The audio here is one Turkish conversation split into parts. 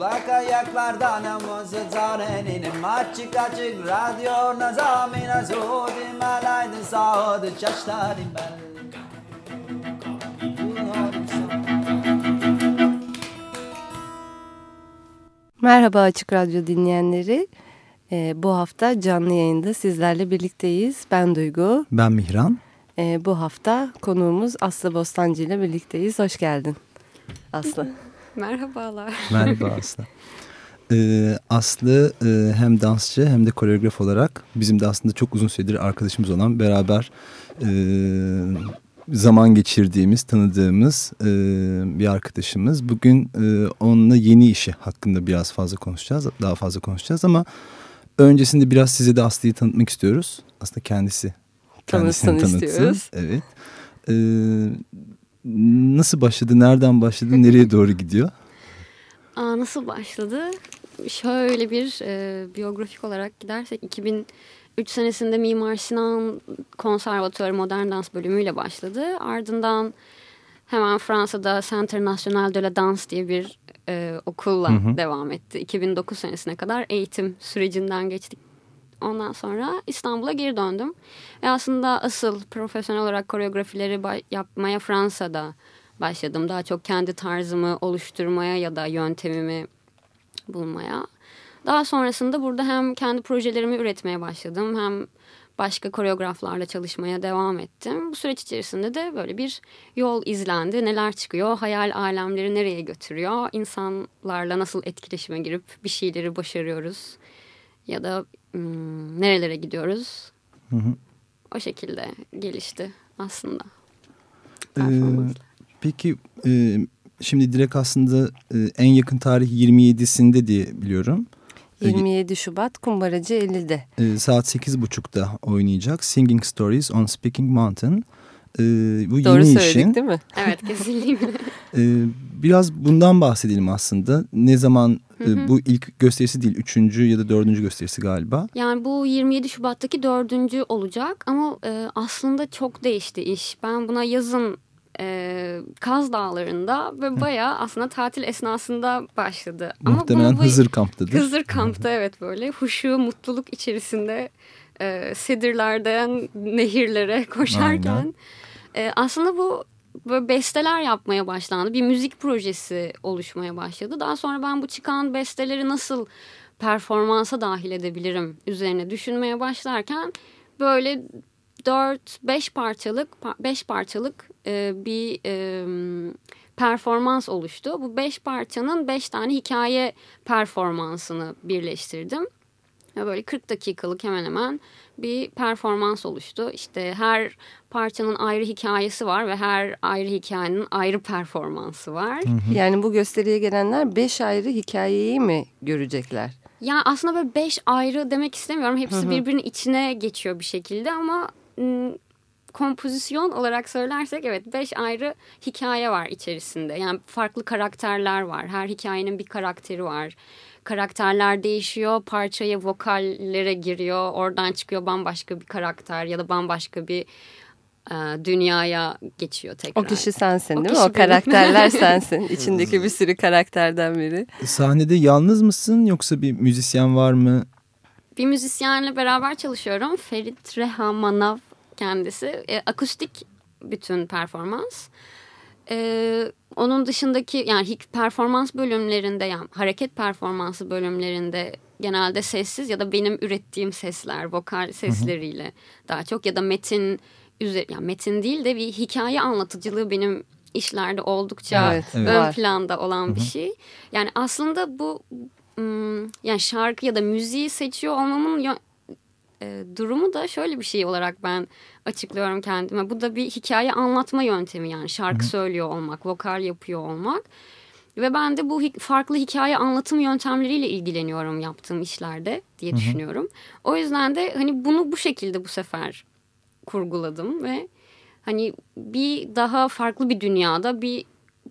Çıplak ayaklardan namazı zarenin açık açık radyo nazamina zodi malaydı sağdı çaşlarım ben. Merhaba Açık Radyo dinleyenleri. Bu hafta canlı yayında sizlerle birlikteyiz. Ben Duygu. Ben Mihran. Bu hafta konuğumuz Aslı Bostancı ile birlikteyiz. Hoş geldin Aslı. Merhabalar. Merhaba Aslı. Aslı hem dansçı hem de koreograf olarak bizim de aslında çok uzun süredir arkadaşımız olan, beraber zaman geçirdiğimiz, tanıdığımız bir arkadaşımız. Bugün onunla yeni işi hakkında biraz fazla konuşacağız, daha fazla konuşacağız ama öncesinde biraz size de Aslı'yı tanıtmak istiyoruz. Aslında kendisini tanıtsın istiyoruz. Evet. Nasıl başladı, nereden başladı, nereye doğru gidiyor? Nasıl başladı? Şöyle bir biyografik olarak gidersek 2003 senesinde Mimar Sinan Konservatuarı Modern Dans bölümüyle başladı. Ardından hemen Fransa'da Centre National de la Danse diye bir okulla devam etti. 2009 senesine kadar eğitim sürecinden geçtik. Ondan sonra İstanbul'a geri döndüm. Ve aslında asıl profesyonel olarak koreografileri yapmaya Fransa'da başladım. Daha çok kendi tarzımı oluşturmaya ya da yöntemimi bulmaya. Daha sonrasında burada hem kendi projelerimi üretmeye başladım hem başka koreograflarla çalışmaya devam ettim. Bu süreç içerisinde de böyle bir yol izlendi. Neler çıkıyor, hayal alemleri nereye götürüyor, insanlarla nasıl etkileşime girip bir şeyleri başarıyoruz ya da nerelere gidiyoruz. O şekilde gelişti aslında performanslar. Peki şimdi direkt aslında en yakın tarih 27'sinde diye biliyorum. 27 Şubat Kumbaracı 50'de. Saat 8.30'da oynayacak Singing Stories on Speaking Mountain. Bu doğru yeni söyledik işin. Değil mi? Evet, kesinlikle. Biraz bundan bahsedelim aslında. Ne zaman bu ilk gösterisi değil, 3. ya da 4. gösterisi galiba. Yani bu 27 Şubat'taki 4. olacak ama aslında çok değişti iş. Ben buna yazın Kaz Dağları'nda ve bayağı aslında tatil esnasında başladı. Muhtemelen ama Hızır Kamp'tadır. Hızır Kamp'ta evet, böyle huşu, mutluluk içerisinde sedirlerden nehirlere koşarken aslında bu böyle besteler yapmaya başlandı. Bir müzik projesi oluşmaya başladı. Daha sonra ben bu çıkan besteleri nasıl performansa dahil edebilirim üzerine düşünmeye başlarken böyle 5 parçalık bir performans oluştu. Bu 5 parçanın 5 tane hikaye performansını birleştirdim. Ve böyle 40 dakikalık hemen hemen bir performans oluştu. İşte her parçanın ayrı hikayesi var ve her ayrı hikayenin ayrı performansı var. Yani bu gösteriye gelenler 5 ayrı hikayeyi mi görecekler? Yani aslında böyle 5 ayrı demek istemiyorum. Hepsi birbirinin içine geçiyor bir şekilde ama kompozisyon olarak söylersek evet 5 ayrı hikaye var içerisinde. Yani farklı karakterler var. Her hikayenin bir karakteri var. Karakterler değişiyor. Parçaya vokallere giriyor. Oradan çıkıyor bambaşka bir karakter ya da bambaşka bir dünyaya geçiyor tekrar. O kişi sensin değil mi? kişi O karakterler sensin. İçindeki bir sürü karakterden biri. Sahnede yalnız mısın yoksa bir müzisyen var mı? Bir müzisyenle beraber çalışıyorum. Ferit Reha Manav kendisi. Akustik bütün performans. Onun dışındaki yani performans bölümlerinde, yani hareket performansı bölümlerinde genelde sessiz ya da benim ürettiğim sesler, vokal sesleriyle daha çok ya da metin yani metin değil de bir hikaye anlatıcılığı benim işlerde oldukça ön planda olan bir şey. Yani aslında bu yani şarkı ya da müziği seçiyor olmamın durumu da şöyle bir şey olarak ben açıklıyorum kendime. Bu da bir hikaye anlatma yöntemi, yani şarkı söylüyor olmak, vokal yapıyor olmak. Ve ben de bu farklı hikaye anlatım yöntemleriyle ilgileniyorum yaptığım işlerde diye düşünüyorum. O yüzden de hani bunu bu şekilde bu sefer kurguladım ve hani bir daha farklı bir dünyada bir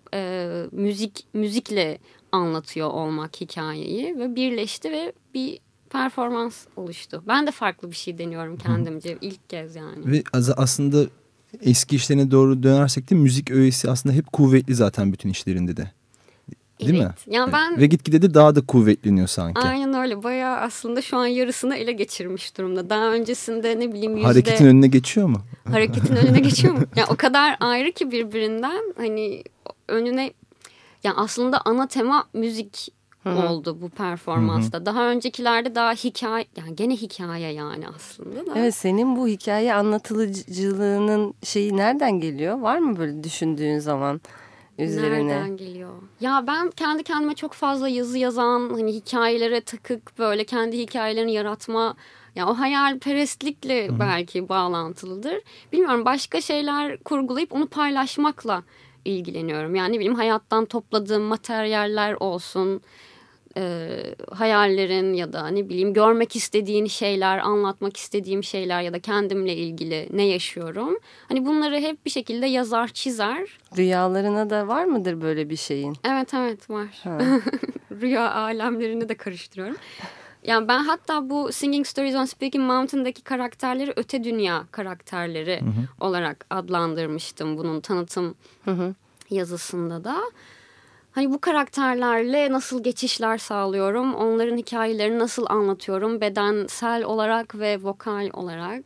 müzikle anlatıyor olmak hikayeyi ve birleşti ve bir performans oluştu. Ben de farklı bir şey deniyorum kendimce ilk kez yani. Ve aslında eski işlerine doğru dönersek de müzik öğesi aslında hep kuvvetli zaten bütün işlerinde de. Değil mi? Yani ben... Ve gitgide de daha da kuvvetleniyor sanki. Aynen öyle. Bayağı aslında şu an yarısını ele geçirmiş durumda. Daha öncesinde ne bileyim Hareketin önüne geçiyor mu? Hareketin önüne geçiyor mu? Yani o kadar ayrı ki birbirinden, hani önüne, yani aslında ana tema müzik oldu bu performansta. Daha öncekilerde daha hikaye, yani gene hikaye yani aslında da. Evet, senin bu hikaye anlatıcılığının şeyi nereden geliyor? Var mı böyle düşündüğün zaman üzerine? Nereden geliyor? Ya ben kendi kendime çok fazla yazı yazan, hani hikayelere takık, böyle kendi hikayelerini yaratma, ya o hayalperestlikle belki bağlantılıdır. Bilmiyorum, başka şeyler kurgulayıp onu paylaşmakla ilgileniyorum. Yani ne bileyim, hayattan topladığım materyaller olsun, hayallerin ya da ne bileyim görmek istediğin şeyler, anlatmak istediğim şeyler ya da kendimle ilgili ne yaşıyorum. Hani bunları hep bir şekilde yazar, çizer. Rüyalarına da var mıdır böyle bir şeyin? Evet var. Rüya alemlerini de karıştırıyorum. Yani ben hatta bu Singing Stories on Speaking Mountain'daki karakterleri öte dünya karakterleri olarak adlandırmıştım bunun tanıtım yazısında da. Hani bu karakterlerle nasıl geçişler sağlıyorum, onların hikayelerini nasıl anlatıyorum bedensel olarak ve vokal olarak.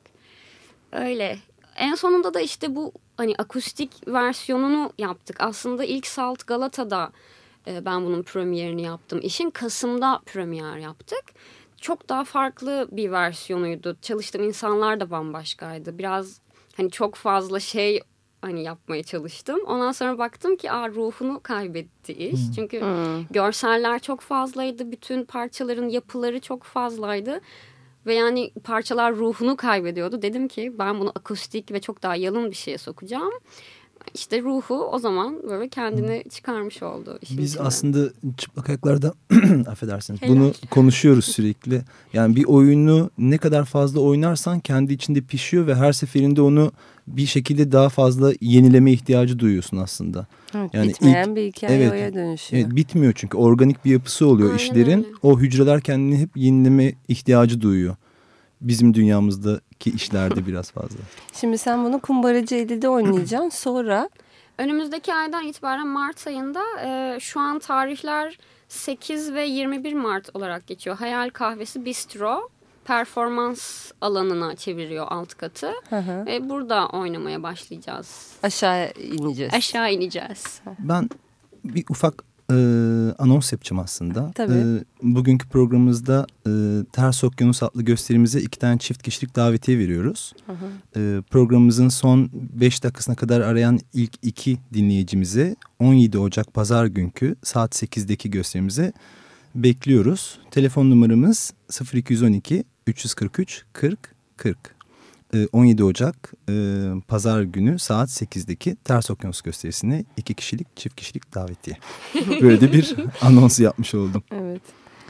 Öyle. En sonunda da işte bu hani akustik versiyonunu yaptık. Aslında ilk Salt Galata'da ben bunun premierini yaptım. İşin Kasım'da premier yaptık. Çok daha farklı bir versiyonuydu. Çalıştığım insanlar da bambaşkaydı. Biraz hani çok fazla şey hani yapmaya çalıştım. Ondan sonra baktım ki ruhunu kaybetti iş. Çünkü görseller çok fazlaydı. Bütün parçaların yapıları çok fazlaydı. Ve yani parçalar ruhunu kaybediyordu. Dedim ki ben bunu akustik ve çok daha yalın bir şeye sokacağım. İşte ruhu o zaman böyle kendini çıkarmış oldu. Biz içinden. aslında çıplak ayaklarda affedersiniz bunu konuşuyoruz sürekli. Yani bir oyunu ne kadar fazla oynarsan kendi içinde pişiyor ve her seferinde onu bir şekilde daha fazla yenileme ihtiyacı duyuyorsun aslında. Evet, yani bitmeyen bir hikaye oya dönüşüyor. Evet, bitmiyor çünkü organik bir yapısı oluyor işlerin. Öyle. O hücreler kendini hep yenileme ihtiyacı duyuyor. Bizim dünyamızdaki işlerde biraz fazla. Şimdi sen bunu Kumbaracı 50'de oynayacaksın. Sonra? Önümüzdeki aydan itibaren Mart ayında şu an tarihler 8 ve 21 Mart olarak geçiyor. Hayal Kahvesi Bistro performans alanına çeviriyor alt katı. Ve burada oynamaya başlayacağız. Aşağı ineceğiz. Aşağı ineceğiz. Ben bir ufak anons yapacağım aslında. Tabii. Bugünkü programımızda Ters Okyanus adlı gösterimize 2 tane çift kişilik davetiye veriyoruz. Programımızın son 5 dakikasına kadar arayan ilk 2 dinleyicimize 17 Ocak Pazar günkü saat 8'deki gösterimize bekliyoruz. Telefon numaramız 0212 343 40 40. 17 Ocak Pazar günü saat 8'deki Ters Okyanus gösterisine 2 kişilik çift kişilik davetiye. Böyle de bir anons yapmış oldum. Evet.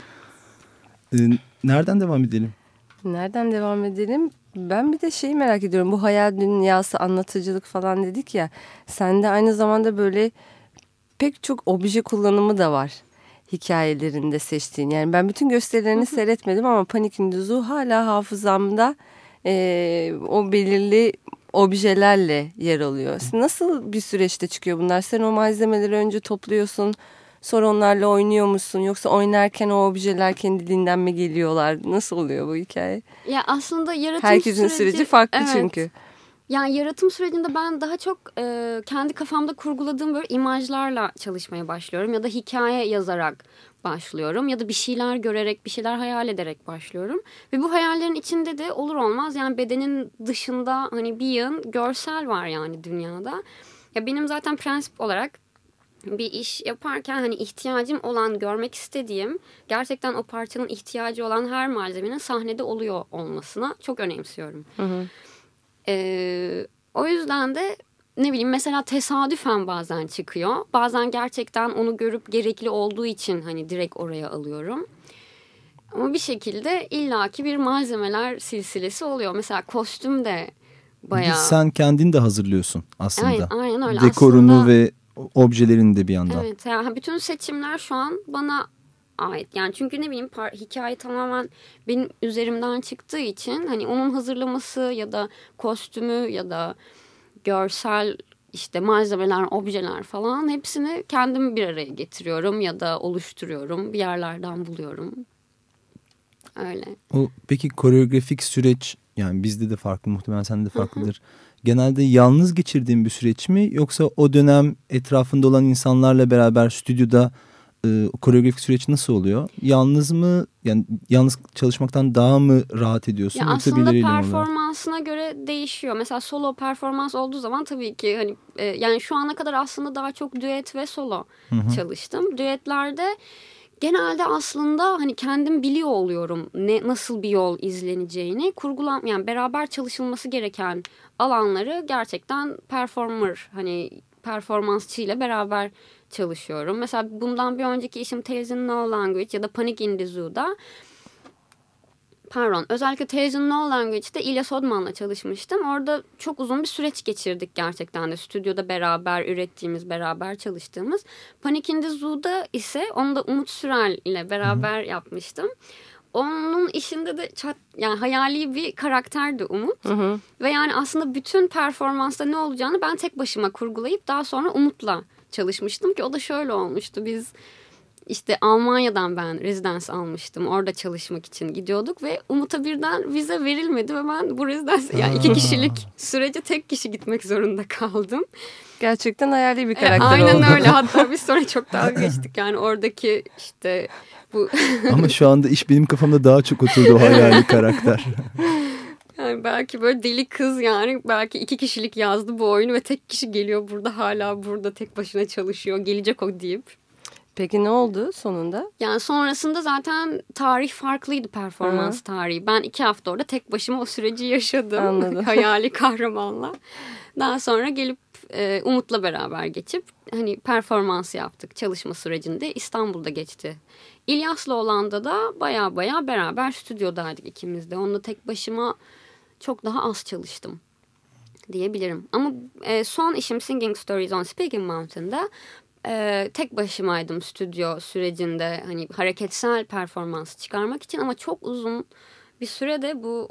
Nereden devam edelim? Nereden devam edelim? Ben bir de şeyi merak ediyorum. Bu hayal dünyası, anlatıcılık falan dedik ya. Sende aynı zamanda böyle pek çok obje kullanımı da var. Hikayelerinde seçtiğin. Yani ben bütün gösterilerini seyretmedim ama Panik in the Zoo hala hafızamda o belirli objelerle yer alıyor. Nasıl bir süreçte çıkıyor bunlar? Sen o malzemeleri önce topluyorsun, sonra onlarla oynuyor musun? Yoksa oynarken o objeler kendiliğinden mi geliyorlar? Nasıl oluyor bu hikaye? Ya aslında yaratım herkesin süreci farklı çünkü. Yani yaratım sürecinde ben daha çok kendi kafamda kurguladığım böyle imajlarla çalışmaya başlıyorum. Ya da hikaye yazarak başlıyorum. Ya da bir şeyler görerek, bir şeyler hayal ederek başlıyorum. Ve bu hayallerin içinde de olur olmaz yani bedenin dışında hani bir yığın görsel var yani dünyada. Ya benim zaten prensip olarak bir iş yaparken hani ihtiyacım olan, görmek istediğim, gerçekten o parçanın ihtiyacı olan her malzemenin sahnede oluyor olmasına çok önemsiyorum. O yüzden de ne bileyim mesela tesadüfen bazen çıkıyor. Bazen gerçekten onu görüp gerekli olduğu için hani direkt oraya alıyorum. Ama bir şekilde illaki bir malzemeler silsilesi oluyor. Mesela kostüm de bayağı... Sen kendin de hazırlıyorsun aslında. Aynen öyle. Dekorunu aslında... ve objelerini de bir yandan. Evet, yani bütün seçimler şu an bana ait. Yani çünkü ne bileyim hikaye tamamen benim üzerimden çıktığı için hani onun hazırlaması ya da kostümü ya da görsel işte malzemeler, objeler falan hepsini kendim bir araya getiriyorum ya da oluşturuyorum. Bir yerlerden buluyorum. Öyle. Peki koreografik süreç, yani bizde de farklı, muhtemelen sende de farklıdır. Genelde yalnız geçirdiğin bir süreç mi, yoksa o dönem etrafında olan insanlarla beraber stüdyoda koreografik süreç nasıl oluyor? Yalnız mı, yani yalnız çalışmaktan daha mı rahat ediyorsun? Ya Yoksa aslında birileriyle mi performansına göre değişiyor. Mesela solo performans olduğu zaman tabii ki hani yani şu ana kadar aslında daha çok düet ve solo çalıştım. Düetlerde genelde aslında hani kendim biliyor oluyorum nasıl bir yol izleneceğini, yani beraber çalışılması gereken alanları gerçekten performansçıyla beraber çalışıyorum. Mesela bundan bir önceki işim Tales in No Language ya da Panic in the Zoo'da, özellikle Tales in No Language'de İlya Sodman'la çalışmıştım. Orada çok uzun bir süreç geçirdik gerçekten de. Stüdyoda beraber ürettiğimiz, beraber çalıştığımız. Panic in the Zoo'da ise onu da Umut Sürel ile beraber yapmıştım. Onun işinde de yani hayali bir karakterdi Umut. Ve yani aslında bütün performansta ne olacağını ben tek başıma kurgulayıp daha sonra Umut'la çalışmıştım ki o da şöyle olmuştu. Biz işte Almanya'dan ben rezidans almıştım. Orada çalışmak için gidiyorduk ve Umut'a birden vize verilmedi ve ben bu rezidans, yani 2 kişilik sürece tek kişi gitmek zorunda kaldım. Gerçekten hayali bir karakter oldu. Aynen öyle. Hatta biz sonra çok dalga geçtik. Yani oradaki işte bu... Ama şu anda iş benim kafamda daha çok oturdu, o hayali karakter. Yani belki böyle deli kız, yani belki 2 kişilik yazdı bu oyunu ve tek kişi geliyor burada, hala burada tek başına çalışıyor. Gelecek o deyip. Peki ne oldu sonunda? Yani sonrasında zaten tarih farklıydı, performans tarihi. Ben 2 hafta orada tek başıma o süreci yaşadım. Anladım. Hayali kahramanla. Daha sonra gelip Umut'la beraber geçip hani performans yaptık. Çalışma sürecinde İstanbul'da geçti. İlyas'la olanda da baya beraber stüdyodaydık ikimiz de. Onunla tek başıma çok daha az çalıştım diyebilirim. Ama son işim Singing Stories on Speaking Mountain'da tek başımaydım stüdyo sürecinde, hani hareketsel performans çıkarmak için, ama çok uzun bir sürede bu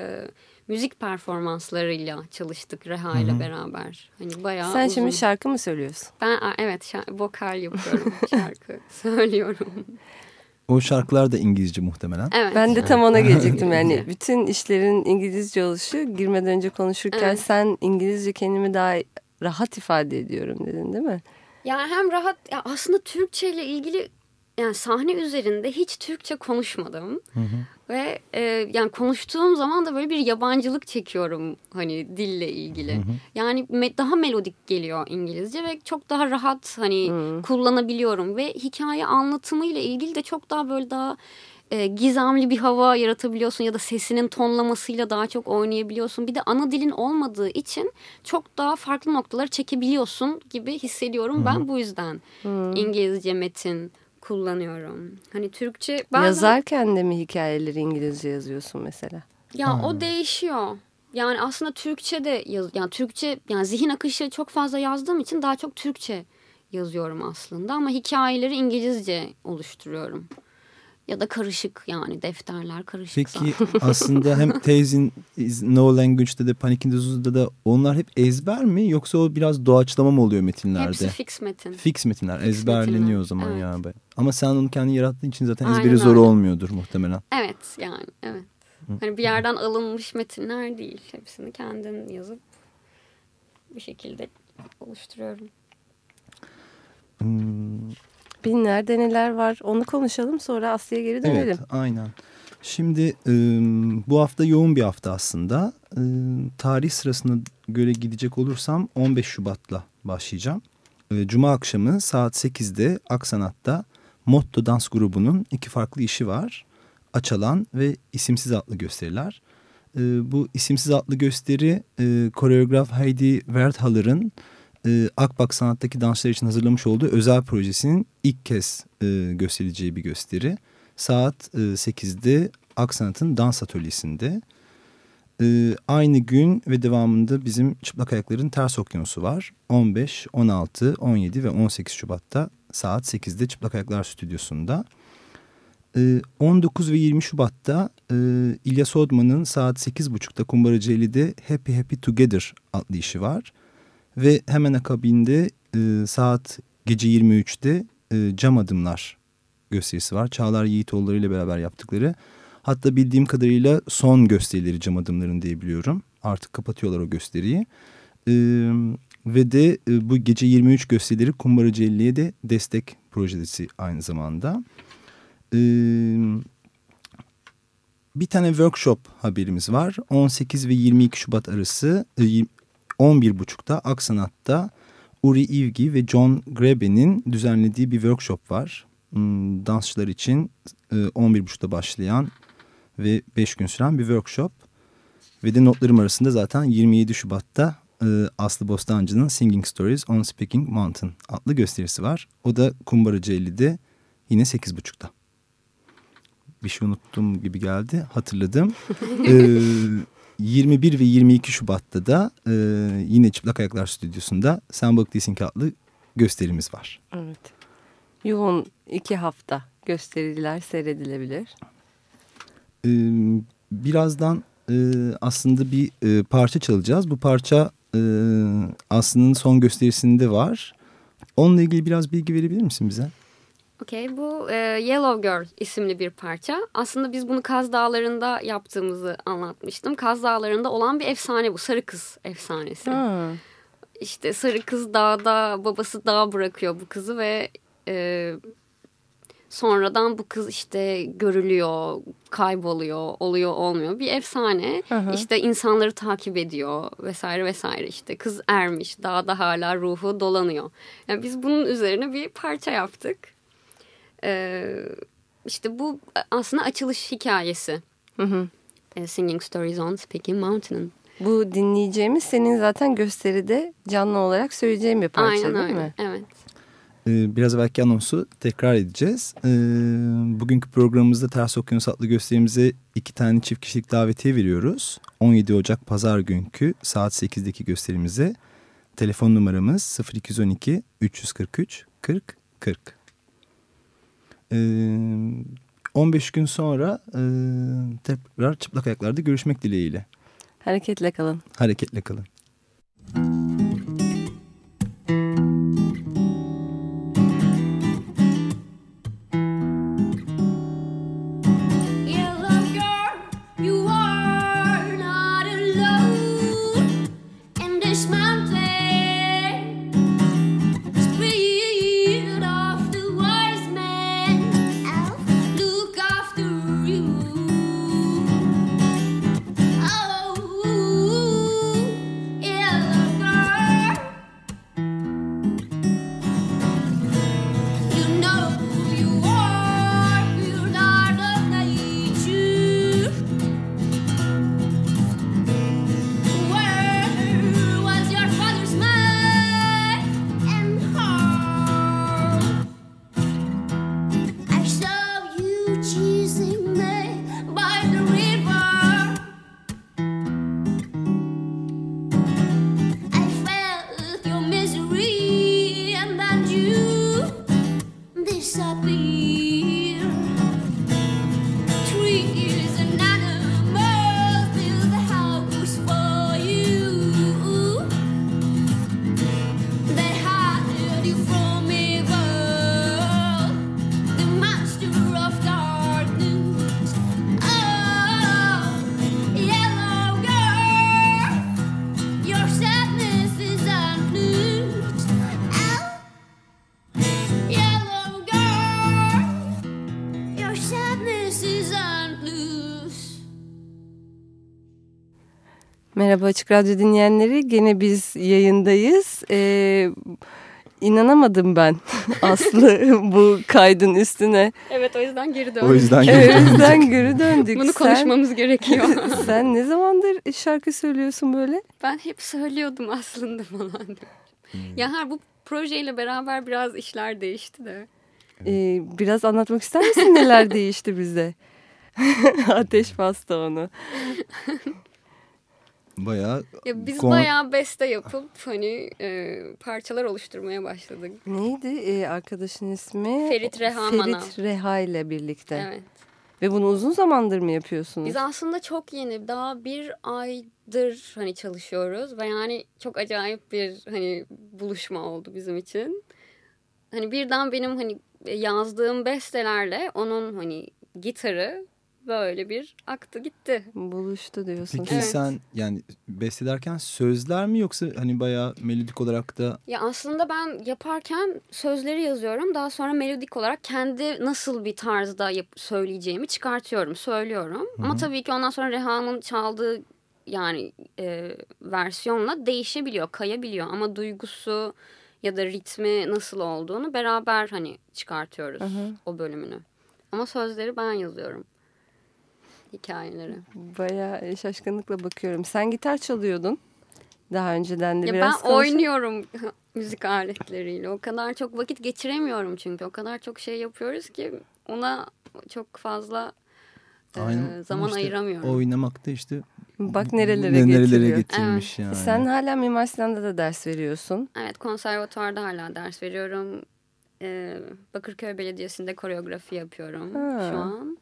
müzik performanslarıyla çalıştık Reha ile beraber. Hani bayağı Sen uzun. şimdi şarkı mı söylüyorsun? Ben evet vokal yapıyorum, şarkı söylüyorum. O şarkılar da İngilizce muhtemelen. Evet. Ben de tam ona gelecektim yani. Bütün işlerin İngilizce oluşu, girmeden önce konuşurken sen İngilizce kendimi daha rahat ifade ediyorum dedin, değil mi? Yani hem rahat, ya aslında Türkçe ile ilgili, yani sahne üzerinde hiç Türkçe konuşmadım. Ve yani konuştuğum zaman da böyle bir yabancılık çekiyorum hani dille ilgili. Yani daha melodik geliyor İngilizce ve çok daha rahat hani kullanabiliyorum ve hikaye anlatımıyla ilgili de çok daha böyle daha gizemli bir hava yaratabiliyorsun ya da sesinin tonlamasıyla daha çok oynayabiliyorsun. Bir de ana dilin olmadığı için çok daha farklı noktaları çekebiliyorsun gibi hissediyorum. Ben bu yüzden İngilizce metin kullanıyorum. Hani Türkçe bazen... Yazarken de mi hikayeleri İngilizce yazıyorsun mesela? Ya o değişiyor. Yani aslında Türkçe de yani Türkçe, yani zihin akışı çok fazla yazdığım için daha çok Türkçe yazıyorum aslında, ama hikayeleri İngilizce oluşturuyorum. Ya da karışık, yani defterler karışık. Peki aslında hem Tales in No Language'de de Panic in the Zoo'da da onlar hep ezber mi, yoksa o biraz doğaçlama mı oluyor metinlerde? Hepsi fix metin. Fix metinler, ezberleniyor metinler. O zaman evet. Ya. Ama sen onu kendin yarattığın için zaten Aynen ezberi zor olmuyordur muhtemelen. Evet yani evet. Hani bir yerden alınmış metinler değil. Hepsini kendin yazıp bu şekilde oluşturuyorum. Binlerde neler var onu konuşalım, sonra Aslı'ya geri dönelim. Evet, aynen. Şimdi bu hafta yoğun bir hafta aslında. Tarih sırasına göre gidecek olursam 15 Şubat'la başlayacağım. Cuma akşamı saat 8'de Aksanat'ta Motto Dans grubunun 2 farklı işi var. Açalan ve İsimsiz adlı gösteriler. Bu İsimsiz adlı gösteri koreograf Heidi Werthaller'ın Akbak Sanat'taki danslar için hazırlamış olduğu özel projesinin ilk kez gösterileceği bir gösteri. Saat 8'de Aksanat'ın dans atölyesinde. Aynı gün ve devamında bizim Çıplak Ayakların Ters Okyanusu var. 15, 16, 17 ve 18 Şubat'ta saat 8'de Çıplak Ayaklar Stüdyosu'nda. 19 ve 20 Şubat'ta İlya Sodman'ın saat 8.30'da Kumbaracıeli'de Happy Happy Together adlı işi var. Ve hemen akabinde saat gece 23'te Cam Adımlar gösterisi var. Çağlar Yiğitoğulları ile beraber yaptıkları. Hatta bildiğim kadarıyla son gösterileri Cam Adımların diye biliyorum. Artık kapatıyorlar o gösteriyi. Ve de bu gece 23 gösterileri Kumbaracıelli'ye de destek projesi aynı zamanda. Bir tane workshop haberimiz var. 18 ve 22 Şubat arası 11.30'da Aksanat'ta Uri Ivgi ve John Grebe'nin düzenlediği bir workshop var. Dansçılar için 11.30'da başlayan ve 5 gün süren bir workshop. Ve de notlarım arasında zaten 27 Şubat'ta Aslı Bostancı'nın Singing Stories on Speaking Mountain adlı gösterisi var. O da Kumbaracıelli'de yine 8.30'da. Bir şey unuttum gibi geldi. Hatırladım. 21 ve 22 Şubat'ta da yine Çıplak Ayaklar Stüdyosu'nda Sen Balık Değilsin ki adlı gösterimiz var. Evet. Yoğun 2 hafta gösteriler seyredilebilir. Birazdan aslında bir parça çalacağız. Bu parça Aslı'nın son gösterisinde var. Onunla ilgili biraz bilgi verebilir misin bize? Okay, bu Yellow Girl isimli bir parça. Aslında biz bunu Kaz Dağları'nda yaptığımızı anlatmıştım. Kaz Dağları'nda olan bir efsane bu. Sarı Kız efsanesi. Ha. İşte Sarı Kız dağda, babası dağa bırakıyor bu kızı ve sonradan bu kız işte görülüyor, kayboluyor, oluyor olmuyor. Bir efsane. Hı. İşte insanları takip ediyor vesaire vesaire. İşte kız ermiş, dağda hala ruhu dolanıyor. Yani biz bunun üzerine bir parça yaptık. İşte bu aslında açılış hikayesi. Hı hı. Singing Stories on Speaking Mountain'ın. Bu dinleyeceğimiz senin zaten gösteride canlı olarak söyleyeceğin bir parça. Aynen değil öyle. Mi? Evet. Biraz belki anonsu tekrar edeceğiz. Bugünkü programımızda Ters Okyanus adlı gösterimize 2 tane çift kişilik davetiye veriyoruz. 17 Ocak Pazar günkü saat 8'deki gösterimize. Telefon numaramız 0212 343 40 40. 15 gün sonra tekrar Çıplak Ayaklar'da görüşmek dileğiyle. Hareketle kalın. Hareketle kalın. Merhaba Açık Radyo dinleyenleri. Gene biz yayındayız. İnanamadım ben Aslı bu kaydın üstüne. Evet, o yüzden geri döndük. O yüzden geri döndük. Bunu konuşmamız gerekiyor. Sen ne zamandır şarkı söylüyorsun böyle? Ben hep söylüyordum aslında falan. Ya bu projeyle beraber biraz işler değişti de. Biraz anlatmak ister misin neler değişti bize? Ateş bastı onu. Bayağı bayağı beste yapıp hani parçalar oluşturmaya başladık. Neydi arkadaşın ismi? Ferit Reha Manav. Ferit Reha ile birlikte. Evet. Ve bunu uzun zamandır mı yapıyorsunuz? Biz aslında çok yeni, daha bir aydır hani çalışıyoruz ve yani çok acayip bir hani buluşma oldu bizim için. Hani birden benim hani yazdığım bestelerle onun hani gitarı böyle bir aktı gitti. Buluştu diyorsun. Peki Evet. sen yani bestederken sözler mi yoksa hani bayağı melodik olarak da? Ya aslında ben yaparken sözleri yazıyorum. Daha sonra melodik olarak kendi nasıl bir tarzda söyleyeceğimi çıkartıyorum, söylüyorum. Ama tabii ki ondan sonra Reha'nın çaldığı yani versiyonla değişebiliyor, kayabiliyor. Ama duygusu ya da ritmi nasıl olduğunu beraber hani çıkartıyoruz o bölümünü. Ama sözleri ben yazıyorum. Hikayeleri. Bayağı şaşkınlıkla bakıyorum. Sen gitar çalıyordun. Daha önceden de Ya biraz ben oynuyorum müzik aletleriyle. O kadar çok vakit geçiremiyorum çünkü. O kadar çok şey yapıyoruz ki ona çok fazla zaman işte ayıramıyorum. Oynamakta işte Bak nerelere getiriyor. getirmiş yani. Sen hala Mimar Sinan'da da ders veriyorsun. Evet, konservatuvarda hala ders veriyorum. Bakırköy Belediyesi'nde koreografi yapıyorum şu an.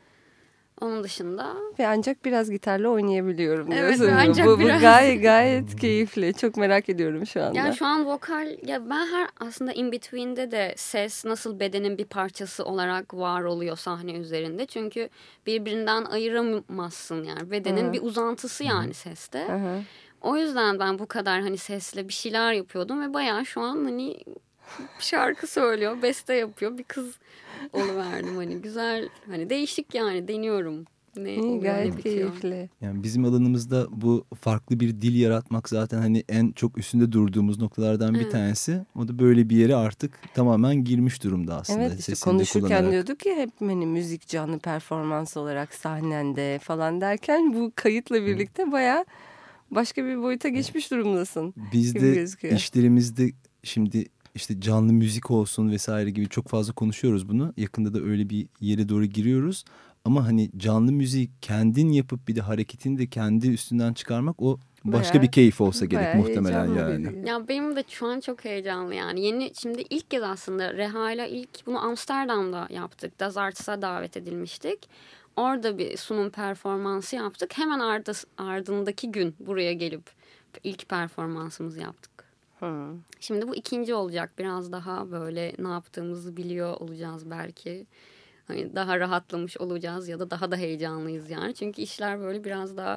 Onun dışında... Ve ancak biraz gitarla oynayabiliyorum Evet, diyorsun. ancak bu biraz. gayet keyifli. Çok merak ediyorum şu anda. Yani şu an vokal... Ya ben aslında in between'de de ses nasıl bedenin bir parçası olarak var oluyor sahne üzerinde. Çünkü birbirinden ayıramazsın yani. Bedenin bir uzantısı yani seste. O yüzden ben bu kadar hani sesle bir şeyler yapıyordum ve bayağı şu an hani şarkı söylüyor, beste yapıyor bir kız oluverdim hani güzel, hani değişik yani, deniyorum. Gayet keyifli. Yani bizim alanımızda bu farklı bir dil yaratmak zaten hani en çok üstünde durduğumuz noktalardan bir tanesi. O da böyle bir yere artık tamamen girmiş durumda aslında. Evet, işte konuşurken diyorduk ya hep hani müzik canlı performans olarak sahnende falan derken bu kayıtla birlikte bayağı başka bir boyuta geçmiş durumdasın. Biz de işlerimizde şimdi işte canlı müzik olsun vesaire gibi çok fazla konuşuyoruz bunu. Yakında da öyle bir yere doğru giriyoruz. Ama hani canlı müziği kendin yapıp bir de hareketini de kendi üstünden çıkarmak o başka bir keyif olsa gerek muhtemelen yani. Ya benim de şu an çok heyecanlı yani. Şimdi ilk kez aslında Reha'yla ilk bunu Amsterdam'da yaptık. Das Arts'a davet edilmiştik. Orada bir sunum performansı yaptık. Hemen ardındaki gün buraya gelip ilk performansımızı yaptık. Şimdi bu ikinci olacak. Biraz daha böyle ne yaptığımızı biliyor olacağız belki. Hani daha rahatlamış olacağız ya da daha da heyecanlıyız yani. Çünkü işler böyle biraz daha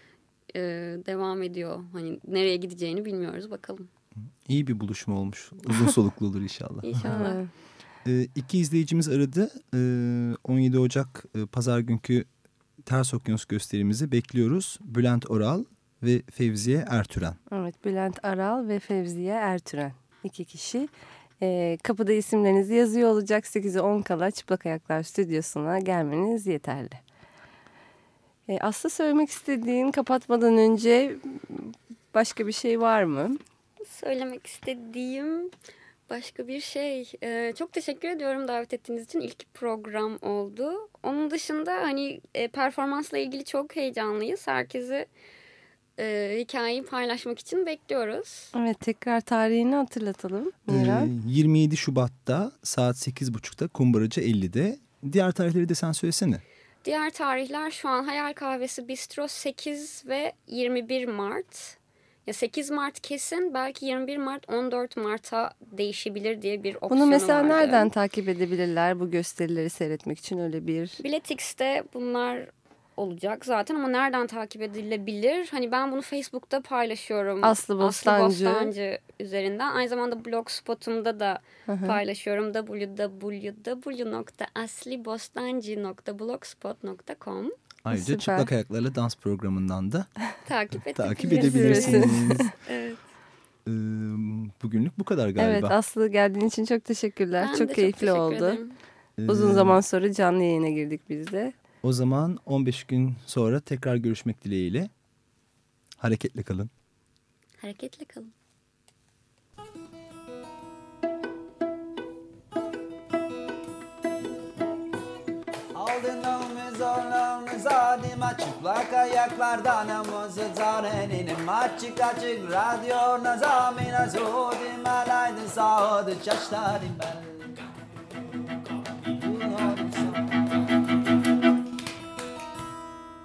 devam ediyor. Hani nereye gideceğini bilmiyoruz, bakalım. İyi bir buluşma olmuş. Uzun soluklu olur inşallah. İnşallah. 2 izleyicimiz aradı. 17 Ocak Pazar günkü Ters Okyanus gösterimizi bekliyoruz. Bülent Oral ve Fevziye Ertüren. Evet, Bülent Aral ve Fevziye Ertüren. 2 kişi. Kapıda isimlerinizi yazıyor olacak. 8'e 10 kala Çıplak Ayaklar Stüdyosu'na gelmeniz yeterli. Aslı söylemek istediğin kapatmadan önce başka bir şey var mı? Söylemek istediğim başka bir şey. Çok teşekkür ediyorum davet ettiğiniz için. İlk program oldu. Onun dışında hani performansla ilgili çok heyecanlıyız. Herkesi hikayeyi paylaşmak için bekliyoruz. Evet, tekrar tarihini hatırlatalım. Miran. 27 Şubat'ta saat 8.30'da Kumbaracı 50'de. Diğer tarihleri de sen söylesene. Diğer tarihler şu an Hayal Kahvesi Bistro 8 ve 21 Mart. Ya 8 Mart kesin, belki 21 Mart 14 Mart'a değişebilir diye bir opsiyonu Bunu mesela vardı. nereden takip edebilirler bu gösterileri seyretmek için öyle bir? Biletix'te bunlar olacak zaten ama nereden takip edilebilir? Hani ben bunu Facebook'ta paylaşıyorum. Aslı Bostancı üzerinden. Aynı zamanda blogspot'umda da paylaşıyorum. www.aslibostancı.blogspot.com. Ayrıca Süper. Çıplak Ayaklarla Dans programından da takip edebilirsiniz. Evet. Bugünlük bu kadar galiba. Evet, Aslı geldiğin için çok teşekkürler. Ben çok de keyifli çok oldu. ederim. Uzun zaman sonra canlı yayına girdik biz de. O zaman 15 gün sonra tekrar görüşmek dileğiyle. Hareketli kalın. Hareketli kalın. Aldın omuzlarını zadıma çıplak ayaklardan namazı zarenin açık açık radyo nazamina zodima laydın sağdı çaştarim ben.